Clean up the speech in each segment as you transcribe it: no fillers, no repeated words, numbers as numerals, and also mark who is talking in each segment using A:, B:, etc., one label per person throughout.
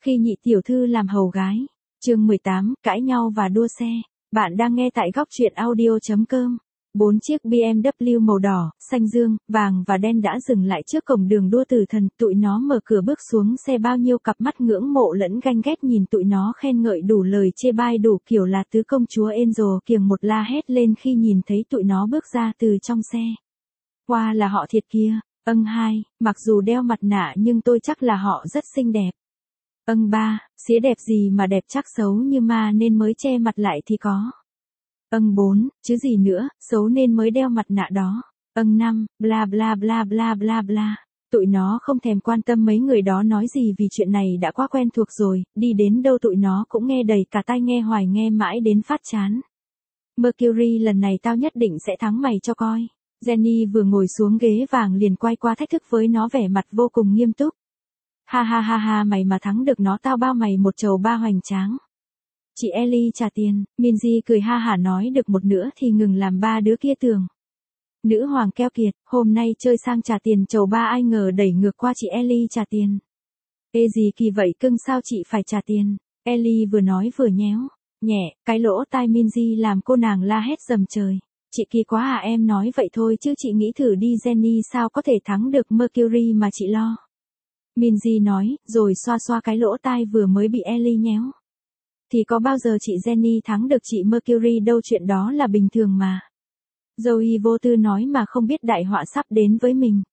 A: Khi nhị tiểu thư làm hầu gái. Chương 18, cãi nhau và đua xe. Bạn đang nghe tại góc truyện audio.com. 4 chiếc BMW màu đỏ, xanh dương, vàng và đen đã dừng lại trước cổng đường đua tử thần. Tụi nó mở cửa bước xuống xe, bao nhiêu cặp mắt ngưỡng mộ lẫn ganh ghét nhìn tụi nó khen ngợi đủ lời chê bai đủ kiểu là tứ công chúa Angel kiềng một la hét lên khi nhìn thấy tụi nó bước ra từ trong xe. Wow, là họ thiệt kia. Hai, mặc dù đeo mặt nạ nhưng tôi chắc là họ rất xinh đẹp. Ba, xía đẹp gì mà đẹp, chắc xấu như ma nên mới che mặt lại thì có. Bốn, chứ gì nữa, xấu nên mới đeo mặt nạ đó. Năm, bla bla bla bla bla bla. Tụi nó không thèm quan tâm mấy người đó nói gì vì chuyện này đã quá quen thuộc rồi, đi đến đâu tụi nó cũng nghe đầy cả tai, nghe hoài nghe mãi đến phát chán. Mercury, lần này tao nhất định sẽ thắng mày cho coi. Jenny vừa ngồi xuống ghế vàng liền quay qua thách thức với nó, vẻ mặt vô cùng nghiêm túc. Ha ha ha ha, mày mà thắng được nó tao bao mày một chầu ba hoành tráng. Chị Ellie trả tiền. Minzy cười ha hả nói được một nửa thì ngừng làm ba đứa kia tưởng. Nữ hoàng keo kiệt, hôm nay chơi sang trả tiền chầu ba, ai ngờ đẩy ngược qua chị Ellie trả tiền. Ê gì kỳ vậy cưng, sao chị phải trả tiền? Ellie vừa nói vừa nhéo nhẹ cái lỗ tai Minzy làm cô nàng la hét dầm trời. Chị kỳ quá à, em nói vậy thôi chứ chị nghĩ thử đi, Jenny sao có thể thắng được Mercury mà chị lo. Minzy nói, rồi xoa xoa cái lỗ tai vừa mới bị Ellie nhéo. Thì có bao giờ chị Jenny thắng được chị Mercury đâu, chuyện đó là bình thường mà. Zoe vô tư nói mà không biết đại họa sắp đến với mình.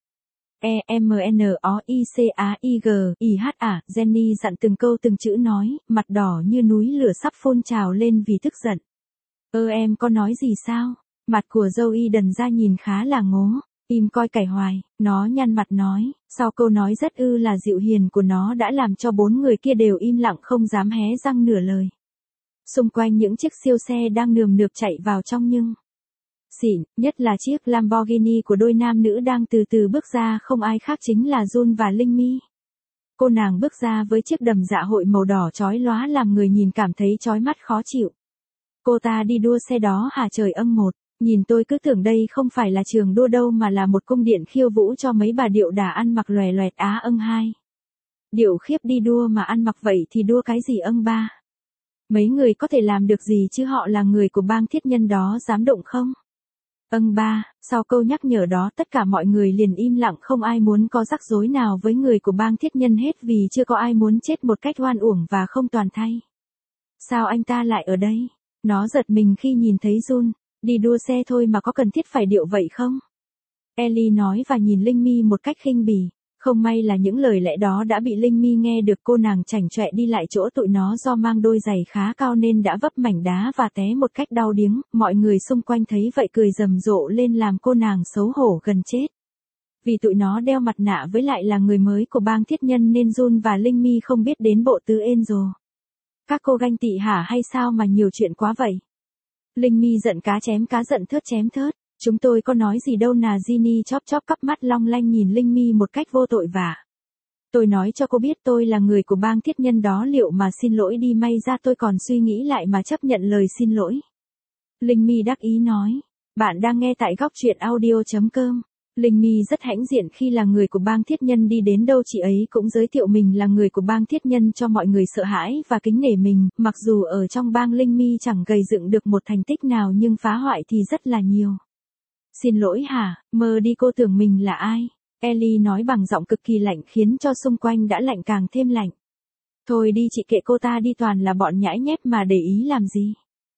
A: Emnoicaigih Jenny dặn từng câu từng chữ nói, mặt đỏ như núi lửa sắp phun trào lên vì tức giận. Em có nói gì sao? Mặt của Zoe đần ra nhìn khá là ngố. Im coi cày hoài, nó nhăn mặt nói, sau câu nói rất là dịu hiền của nó đã làm cho bốn người kia đều im lặng không dám hé răng nửa lời. Xung quanh những chiếc siêu xe đang nườm nượp chạy vào trong nhưng xịn, nhất là chiếc Lamborghini của đôi nam nữ đang từ từ bước ra, không ai khác chính là Jun và Linh Mi. Cô nàng bước ra với chiếc đầm dạ hội màu đỏ chói lóa làm người nhìn cảm thấy chói mắt khó chịu. Cô ta đi đua xe đó hả trời một. Nhìn tôi cứ tưởng đây không phải là trường đua đâu mà là một cung điện khiêu vũ cho mấy bà điệu đà ăn mặc lòe loẹt hai. Điệu khiếp đi đua mà ăn mặc vậy thì đua cái gì ba? Mấy người có thể làm được gì chứ, họ là người của bang thiết nhân đó, dám động không? Ba, sau câu nhắc nhở đó tất cả mọi người liền im lặng, không ai muốn có rắc rối nào với người của bang thiết nhân hết vì chưa có ai muốn chết một cách oan uổng và không toàn thay. Sao anh ta lại ở đây? Nó giật mình khi nhìn thấy Jun. Đi đua xe thôi mà có cần thiết phải điệu vậy không? Ellie nói và nhìn Linh Mi một cách khinh bỉ. Không may là những lời lẽ đó đã bị Linh Mi nghe được, cô nàng chảnh chọe đi lại chỗ tụi nó, do mang đôi giày khá cao nên đã vấp mảnh đá và té một cách đau điếng. Mọi người xung quanh thấy vậy cười rầm rộ lên làm cô nàng xấu hổ gần chết. Vì tụi nó đeo mặt nạ với lại là người mới của bang thiết nhân nên Jun và Linh Mi không biết đến bộ tứ Angel. Các cô ganh tị hả hay sao mà nhiều chuyện quá vậy? Linh Mi giận cá chém cá, giận thớt chém thớt. Chúng tôi có nói gì đâu nà. Ginny chóp chóp cắp mắt long lanh nhìn Linh Mi một cách vô tội vả. Tôi nói cho cô biết tôi là người của bang thiết nhân đó, liệu mà xin lỗi đi, may ra tôi còn suy nghĩ lại mà chấp nhận lời xin lỗi. Linh Mi đắc ý nói. Bạn đang nghe tại góc truyện audio.com. Linh Mi rất hãnh diện khi là người của bang thiết nhân, đi đến đâu chị ấy cũng giới thiệu mình là người của bang thiết nhân cho mọi người sợ hãi và kính nể mình, mặc dù ở trong bang Linh Mi chẳng gầy dựng được một thành tích nào nhưng phá hoại thì rất là nhiều. Xin lỗi hả, mơ đi, cô tưởng mình là ai? Ellie nói bằng giọng cực kỳ lạnh khiến cho xung quanh đã lạnh càng thêm lạnh. Thôi đi chị, kệ cô ta đi, toàn là bọn nhãi nhép mà để ý làm gì.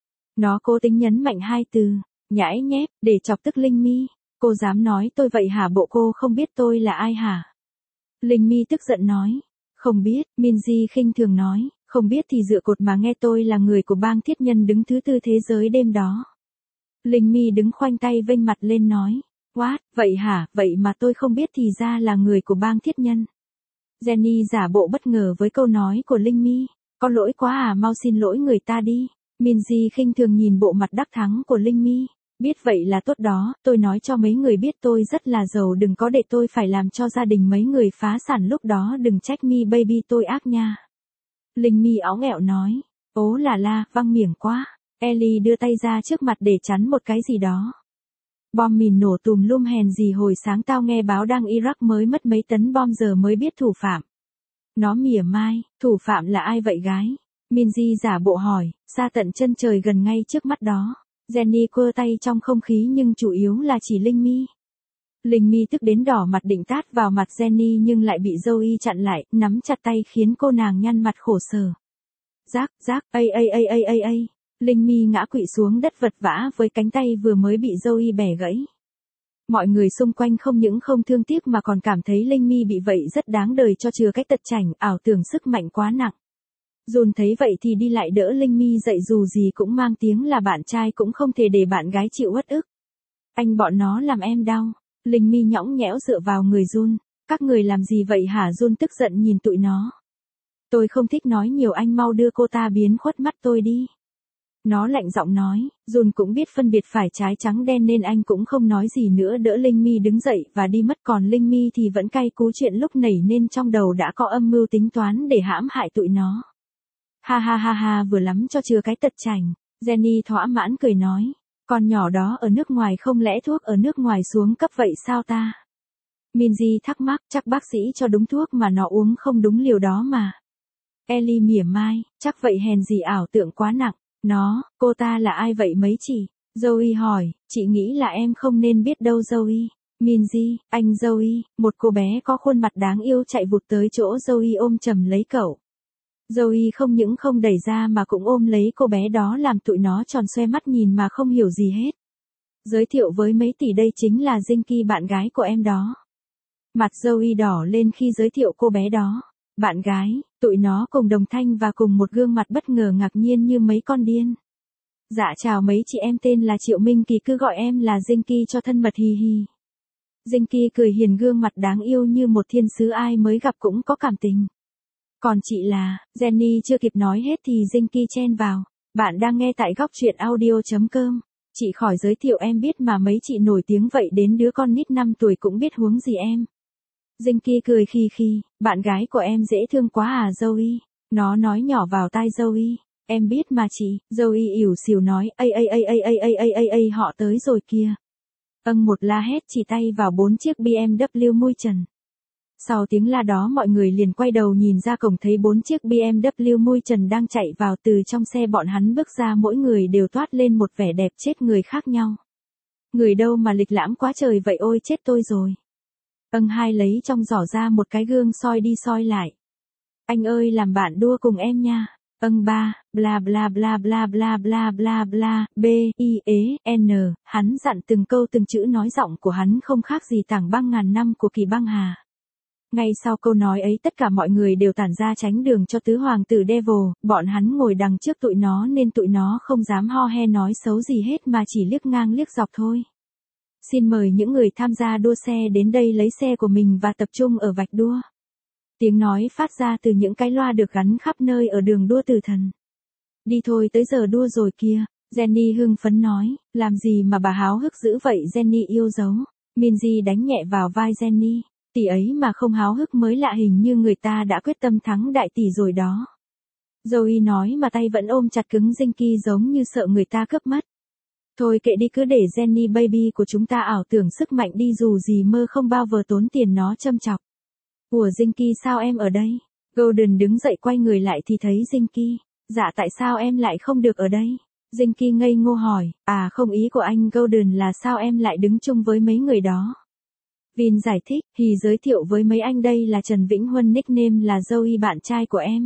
A: Nó cố tính nhấn mạnh hai từ, nhãi nhép, để chọc tức Linh Mi. Cô dám nói tôi vậy hả? Bộ cô không biết tôi là ai hả? Linh Mi tức giận nói. Không biết, Minzy khinh thường nói. Không biết thì dựa cột mà nghe, tôi là người của bang thiết nhân đứng thứ 4 thế giới đêm đó. Linh Mi đứng khoanh tay vênh mặt lên nói. What, vậy hả, vậy mà tôi không biết thì ra là người của bang thiết nhân. Jenny giả bộ bất ngờ với câu nói của Linh Mi. Có lỗi quá à, mau xin lỗi người ta đi. Minzy khinh thường nhìn bộ mặt đắc thắng của Linh Mi. Biết vậy là tốt đó, tôi nói cho mấy người biết tôi rất là giàu, đừng có để tôi phải làm cho gia đình mấy người phá sản lúc đó, đừng trách me baby, tôi ác nha. Linh Mi óng ẹo nói. Ố là la, văng miệng quá. Ellie đưa tay ra trước mặt để chắn một cái gì đó. Bom mìn nổ tùm lum, hèn gì hồi sáng tao nghe báo đang Iraq mới mất mấy tấn bom, giờ mới biết thủ phạm. Nó mỉa mai, thủ phạm là ai vậy gái? Minzy giả bộ hỏi, xa tận chân trời gần ngay trước mắt đó. Jenny quơ tay trong không khí nhưng chủ yếu là chỉ Linh Mi. Linh Mi tức đến đỏ mặt định tát vào mặt Jenny nhưng lại bị Zoe chặn lại, nắm chặt tay khiến cô nàng nhăn mặt khổ sở. Rác, ai. Linh Mi ngã quỵ xuống đất vật vã với cánh tay vừa mới bị Zoe bẻ gãy. Mọi người xung quanh không những không thương tiếc mà còn cảm thấy Linh Mi bị vậy rất đáng đời cho chừa cái tật chảnh, ảo tưởng sức mạnh quá nặng. Jun thấy vậy thì đi lại đỡ Linh Mi dậy, dù gì cũng mang tiếng là bạn trai cũng không thể để bạn gái chịu uất ức. Anh bọn nó làm em đau. Linh Mi nhõng nhẽo dựa vào người Jun. Các người làm gì vậy hả? Jun tức giận nhìn tụi nó. Tôi không thích nói nhiều, anh mau đưa cô ta biến khuất mắt tôi đi. Nó lạnh giọng nói, Jun cũng biết phân biệt phải trái trắng đen nên anh cũng không nói gì nữa, đỡ Linh Mi đứng dậy và đi mất, còn Linh Mi thì vẫn cay cú chuyện lúc nảy nên trong đầu đã có âm mưu tính toán để hãm hại tụi nó. Ha, vừa lắm cho chừa cái tật chảnh. Jenny thỏa mãn cười nói, con nhỏ đó ở nước ngoài không lẽ thuốc ở nước ngoài xuống cấp vậy sao ta? Minzy thắc mắc, chắc bác sĩ cho đúng thuốc mà nó uống không đúng liều đó mà. Ellie mỉa mai, chắc vậy hèn gì ảo tưởng quá nặng. Cô ta là ai vậy mấy chị? Zoe hỏi, chị nghĩ là em không nên biết đâu Zoe. Minzy, anh Zoe, một cô bé có khuôn mặt đáng yêu chạy vụt tới chỗ Zoe ôm chầm lấy cậu. Zoe không những không đẩy ra mà cũng ôm lấy cô bé đó làm tụi nó tròn xoe mắt nhìn mà không hiểu gì hết. Giới thiệu với mấy tỷ, đây chính là Jinky, bạn gái của em đó. Mặt Zoe đỏ lên khi giới thiệu cô bé đó. Bạn gái, tụi nó cùng đồng thanh và cùng một gương mặt bất ngờ ngạc nhiên như mấy con điên. Dạ chào mấy chị, em tên là Triệu Minh Kỳ, cứ gọi em là Jinky cho thân mật, hi. Jinky cười hiền, gương mặt đáng yêu như một thiên sứ, ai mới gặp cũng có cảm tình. Còn chị là, Jenny chưa kịp nói hết thì Jinky chen vào. Bạn đang nghe tại góc truyện audio.com. Chị khỏi giới thiệu em biết mà, mấy chị nổi tiếng vậy đến đứa con nít 5 tuổi cũng biết huống gì em. Jinky cười khi, bạn gái của em dễ thương quá à Zoe. Nó nói nhỏ vào tai Zoe, em biết mà chị. Zoe ỉu xìu nói, họ tới rồi kìa. Một la hét chỉ tay vào 4 chiếc BMW mui trần. Sau tiếng la đó mọi người liền quay đầu nhìn ra cổng, thấy 4 chiếc BMW mui trần đang chạy vào. Từ trong xe bọn hắn bước ra, mỗi người đều toát lên một vẻ đẹp chết người khác nhau. Người đâu mà lịch lãm quá trời vậy, ôi chết tôi rồi. Hai lấy trong giỏ ra một cái gương soi đi soi lại. Anh ơi làm bạn đua cùng em nha. Ba, bla bla bla bla bla bla bla bla, B-I-E-N, hắn dặn từng câu từng chữ, nói giọng của hắn không khác gì tảng băng ngàn năm của Kỳ Băng Hà. Ngay sau câu nói ấy tất cả mọi người đều tản ra tránh đường cho tứ hoàng tử Devil, bọn hắn ngồi đằng trước tụi nó nên tụi nó không dám ho he nói xấu gì hết mà chỉ liếc ngang liếc dọc thôi. Xin mời những người tham gia đua xe đến đây lấy xe của mình và tập trung ở vạch đua. Tiếng nói phát ra từ những cái loa được gắn khắp nơi ở đường đua Tử Thần. Đi thôi, tới giờ đua rồi kìa. Jenny hưng phấn nói, làm gì mà bà háo hức dữ vậy Jenny yêu dấu. Minzy đánh nhẹ vào vai Jenny, tỷ ấy mà không háo hức mới lạ, hình như người ta đã quyết tâm thắng đại tỷ rồi đó. Zoe nói mà tay vẫn ôm chặt cứng Jinky giống như sợ người ta cướp mất. Thôi kệ đi, cứ để Jenny baby của chúng ta ảo tưởng sức mạnh đi, dù gì mơ không bao giờ tốn tiền, nó châm chọc. Ủa Jinky sao em ở đây? Golden đứng dậy quay người lại thì thấy Jinky. Dạ tại sao em lại không được ở đây? Jinky ngây ngô hỏi, không, ý của anh Golden là sao em lại đứng chung với mấy người đó? Vin giải thích, giới thiệu với mấy anh, đây là Trần Vĩnh Huân, nickname là Zoe, bạn trai của em.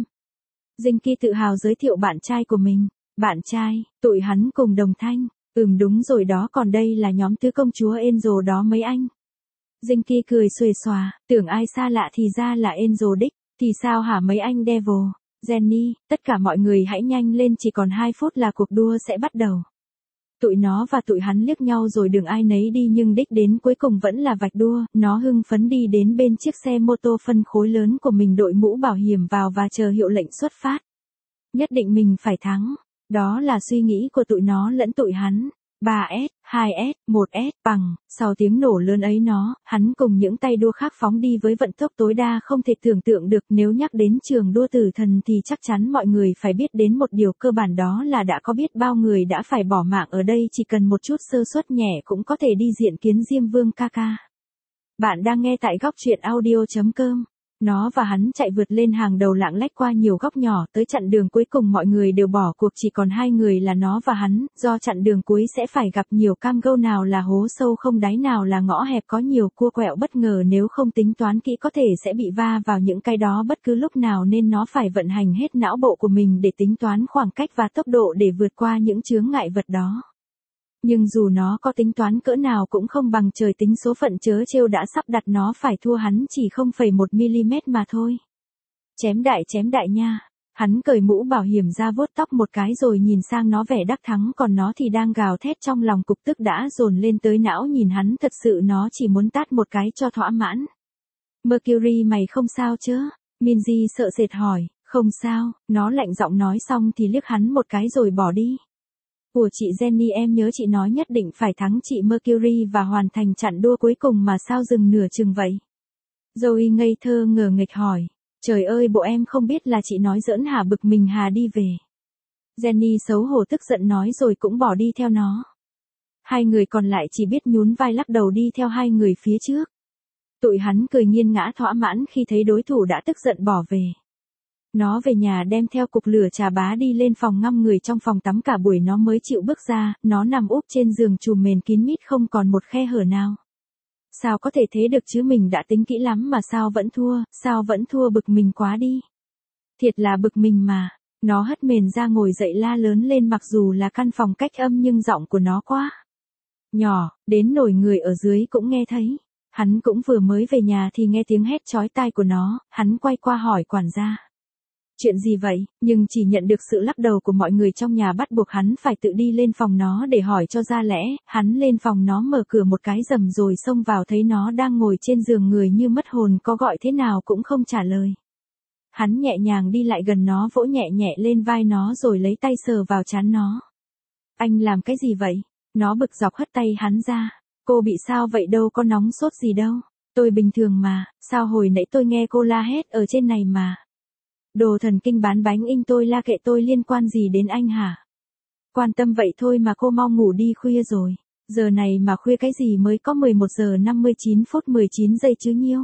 A: Jinky tự hào giới thiệu bạn trai của mình. Bạn trai, tụi hắn cùng đồng thanh. Đúng rồi đó, còn đây là nhóm tứ công chúa Angel đó mấy anh. Jinky cười xuề xòa, tưởng ai xa lạ thì ra là Angel đích, thì sao hả mấy anh Devil. Jenny, tất cả mọi người hãy nhanh lên, chỉ còn 2 phút là cuộc đua sẽ bắt đầu. Tụi nó và tụi hắn liếc nhau rồi đường ai nấy đi, nhưng đích đến cuối cùng vẫn là vạch đua. Nó hưng phấn đi đến bên chiếc xe mô tô phân khối lớn của mình, đội mũ bảo hiểm vào và chờ hiệu lệnh xuất phát. Nhất định mình phải thắng. Đó là suy nghĩ của tụi nó lẫn tụi hắn. 3S, 2S, 1S, bằng. Sau tiếng nổ lớn ấy hắn cùng những tay đua khác phóng đi với vận tốc tối đa không thể tưởng tượng được. Nếu nhắc đến trường đua Tử Thần thì chắc chắn mọi người phải biết đến một điều cơ bản, đó là đã có biết bao người đã phải bỏ mạng ở đây, chỉ cần một chút sơ suất nhẹ cũng có thể đi diện kiến Diêm Vương ca ca. Bạn đang nghe tại góc truyện audio.com. Nó và hắn chạy vượt lên hàng đầu lạng lách qua nhiều góc nhỏ tới chặn đường cuối cùng mọi người đều bỏ cuộc chỉ còn hai người là nó và hắn, do chặn đường cuối sẽ phải gặp nhiều cam go nào là hố sâu không đáy nào là ngõ hẹp có nhiều cua quẹo bất ngờ nếu không tính toán kỹ có thể sẽ bị va vào những cái đó bất cứ lúc nào nên nó phải vận hành hết não bộ của mình để tính toán khoảng cách và tốc độ để vượt qua những chướng ngại vật đó. Nhưng dù nó có tính toán cỡ nào cũng không bằng trời tính số phận chớ trêu đã sắp đặt nó phải thua hắn chỉ 0,1 mm mà thôi. Chém đại nha. Hắn cởi mũ bảo hiểm ra vuốt tóc một cái rồi nhìn sang nó vẻ đắc thắng còn nó thì đang gào thét trong lòng cục tức đã dồn lên tới não nhìn hắn thật sự nó chỉ muốn tát một cái cho thỏa mãn. Mercury mày không sao chứ? Minzy sợ sệt hỏi, không sao, nó lạnh giọng nói xong thì liếc hắn một cái rồi bỏ đi. Của chị Jenny em nhớ chị nói nhất định phải thắng chị Mercury và hoàn thành chặng đua cuối cùng mà sao dừng nửa chừng vậy? Zoe ngây thơ ngờ nghịch hỏi. Trời ơi bộ em không biết là chị nói giỡn hả bực mình hà đi về. Jenny xấu hổ tức giận nói rồi cũng bỏ đi theo nó. Hai người còn lại chỉ biết nhún vai lắc đầu đi theo hai người phía trước. Tụi hắn cười nghiêng ngã thỏa mãn khi thấy đối thủ đã tức giận bỏ về. Nó về nhà đem theo cục lửa trà bá đi lên phòng ngâm người trong phòng tắm cả buổi nó mới chịu bước ra, nó nằm úp trên giường chùm mền kín mít không còn một khe hở nào. Sao có thể thế được chứ mình đã tính kỹ lắm mà sao vẫn thua bực mình quá đi. Thiệt là bực mình mà, nó hất mền ra ngồi dậy la lớn lên mặc dù là căn phòng cách âm nhưng giọng của nó quá nhỏ, đến nổi người ở dưới cũng nghe thấy. Hắn cũng vừa mới về nhà thì nghe tiếng hét chói tai của nó, hắn quay qua hỏi quản gia. Chuyện gì vậy, nhưng chỉ nhận được sự lắc đầu của mọi người trong nhà bắt buộc hắn phải tự đi lên phòng nó để hỏi cho ra lẽ, hắn lên phòng nó mở cửa một cái rầm rồi xông vào thấy nó đang ngồi trên giường người như mất hồn có gọi thế nào cũng không trả lời. Hắn nhẹ nhàng đi lại gần nó vỗ nhẹ nhẹ lên vai nó rồi lấy tay sờ vào trán nó. Anh làm cái gì vậy? Nó bực dọc hất tay hắn ra. Cô bị sao vậy đâu có nóng sốt gì đâu. Tôi bình thường mà, sao hồi nãy tôi nghe cô la hét ở trên này mà. Đồ thần kinh bán bánh in tôi la kệ tôi liên quan gì đến anh hả? Quan tâm vậy thôi mà cô mau ngủ đi khuya rồi. Giờ này mà khuya cái gì mới có 11 giờ 59 phút 19 giây chứ nhiêu.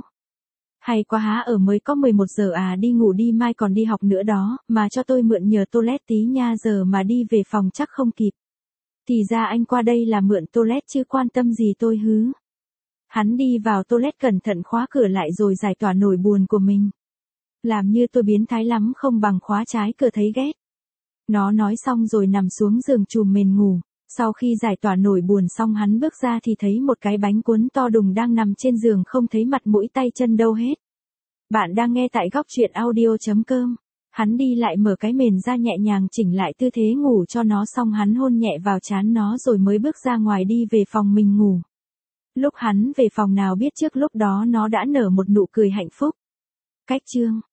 A: Hay quá há ở mới có 11 giờ à đi ngủ đi mai còn đi học nữa đó, mà cho tôi mượn nhờ toilet tí nha giờ mà đi về phòng chắc không kịp. Thì ra anh qua đây là mượn toilet chứ quan tâm gì tôi hứ. Hắn đi vào toilet cẩn thận khóa cửa lại rồi giải tỏa nỗi buồn của mình. Làm như tôi biến thái lắm không bằng khóa trái cửa thấy ghét. Nó nói xong rồi nằm xuống giường chùm mền ngủ. Sau khi giải tỏa nỗi buồn xong hắn bước ra thì thấy một cái bánh cuốn to đùng đang nằm trên giường không thấy mặt mũi tay chân đâu hết. Bạn đang nghe tại góc truyện audio.com. Hắn đi lại mở cái mền ra nhẹ nhàng chỉnh lại tư thế ngủ cho nó xong hắn hôn nhẹ vào trán nó rồi mới bước ra ngoài đi về phòng mình ngủ. Lúc hắn về phòng nào biết trước lúc đó nó đã nở một nụ cười hạnh phúc. Cách chương